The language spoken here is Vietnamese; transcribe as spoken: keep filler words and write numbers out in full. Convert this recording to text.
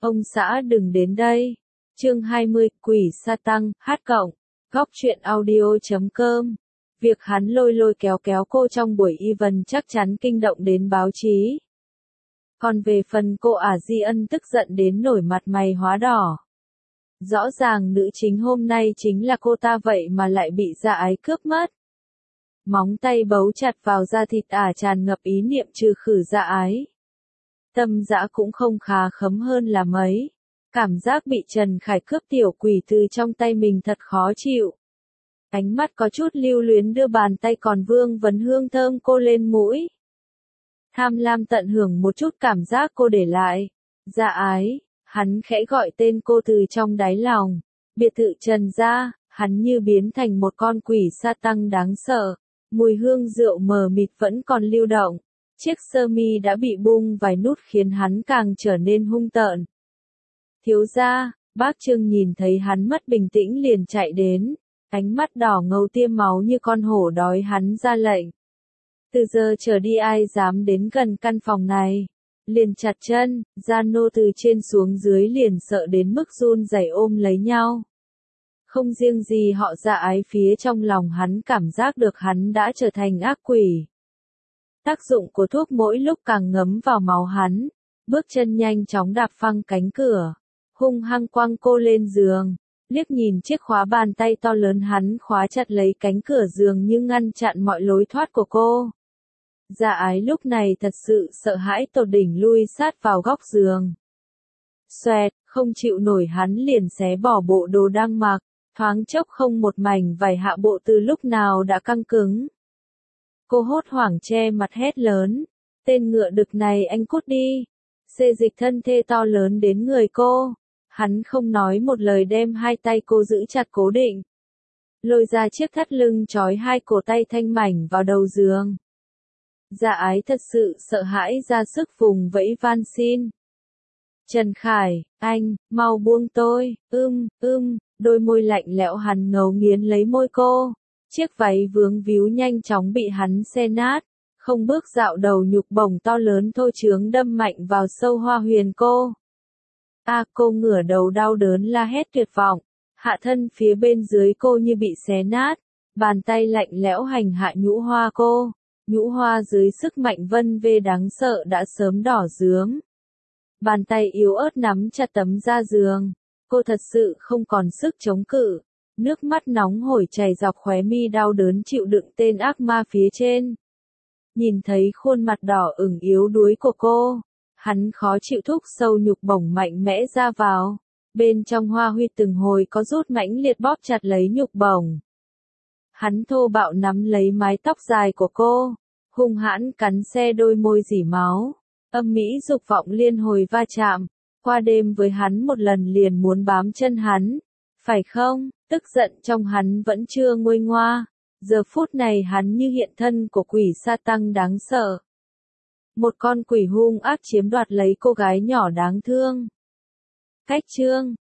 Ông xã đừng đến đây. Chương hai mươi, Quỷ Sa Tăng, hát cộng, góc truyện audio chấm com. Việc hắn lôi lôi kéo kéo cô trong buổi event chắc chắn kinh động đến báo chí. Còn về phần cô Ả Di Ân tức giận đến nổi mặt mày hóa đỏ. Rõ ràng nữ chính hôm nay chính là cô ta vậy mà lại bị Dạ Ái cướp mất. Móng tay bấu chặt vào da thịt Ả tràn ngập ý niệm trừ khử Dạ Ái. Tâm Dã cũng không khá khấm hơn là mấy. Cảm giác bị Trần Khải cướp tiểu quỷ từ trong tay mình thật khó chịu. Ánh mắt có chút lưu luyến đưa bàn tay còn vương vấn hương thơm cô lên mũi. Tham lam tận hưởng một chút cảm giác cô để lại. Dạ Ái, hắn khẽ gọi tên cô từ trong đáy lòng. Biệt thự Trần gia, hắn như biến thành một con quỷ sa tăng đáng sợ. Mùi hương rượu mờ mịt vẫn còn lưu động. Chiếc sơ mi đã bị bung vài nút khiến hắn càng trở nên hung tợn. Thiếu gia, bác Trương nhìn thấy hắn mất bình tĩnh liền chạy đến. Ánh mắt đỏ ngầu tiêm máu như con hổ đói hắn ra lệnh. Từ giờ trở đi ai dám đến gần căn phòng này. Liền chặt chân, gian nô từ trên xuống dưới liền sợ đến mức run rẩy ôm lấy nhau. Không riêng gì họ Dạ Ái, phía trong lòng hắn cảm giác được hắn đã trở thành ác quỷ. Tác dụng của thuốc mỗi lúc càng ngấm vào máu hắn. Bước chân nhanh chóng đạp phăng cánh cửa. Hung hăng quăng cô lên giường. Liếc nhìn chiếc khóa bàn tay to lớn hắn khóa chặt lấy cánh cửa giường như ngăn chặn mọi lối thoát của cô. Dạ Ái lúc này thật sự sợ hãi tột đỉnh lui sát vào góc giường. Xoẹt, không chịu nổi hắn liền xé bỏ bộ đồ đang mặc, thoáng chốc không một mảnh vải hạ bộ từ lúc nào đã căng cứng. Cô hốt hoảng che mặt hét lớn, tên ngựa đực này anh cút đi. Xê dịch thân thê to lớn đến người cô. Hắn không nói một lời đem hai tay cô giữ chặt cố định. Lôi ra chiếc thắt lưng trói hai cổ tay thanh mảnh vào đầu giường. Dạ Ái thật sự sợ hãi ra sức vùng vẫy van xin. Trần Khải, anh, mau buông tôi, ưm, ưm, đôi môi lạnh lẽo hắn ngấu nghiến lấy môi cô. Chiếc váy vướng víu nhanh chóng bị hắn xé nát. Không bước dạo đầu nhục bổng to lớn thô trướng đâm mạnh vào sâu hoa huyền cô. A à, cô ngửa đầu đau đớn la hét tuyệt vọng. Hạ thân phía bên dưới cô như bị xé nát. Bàn tay lạnh lẽo hành hạ nhũ hoa cô. Nhũ hoa dưới sức mạnh vân vê đáng sợ đã sớm đỏ rướm. Bàn tay yếu ớt nắm chặt tấm da giường. Cô thật sự không còn sức chống cự. Nước mắt nóng hổi chảy dọc khóe mi đau đớn chịu đựng tên ác ma phía trên. Nhìn thấy khuôn mặt đỏ ửng yếu đuối của cô. Hắn khó chịu thúc sâu nhục bổng mạnh mẽ ra vào. Bên trong hoa huy từng hồi có rút mãnh liệt bóp chặt lấy nhục bổng. Hắn thô bạo nắm lấy mái tóc dài của cô. Hung hãn cắn xe đôi môi rỉ máu. Âm mỹ dục vọng liên hồi va chạm. Qua đêm với hắn một lần liền muốn bám chân hắn. Phải không? Tức giận trong hắn vẫn chưa nguôi ngoa. Giờ phút này hắn như hiện thân của quỷ sa tăng đáng sợ. Một con quỷ hung ác chiếm đoạt lấy cô gái nhỏ đáng thương. Cách chương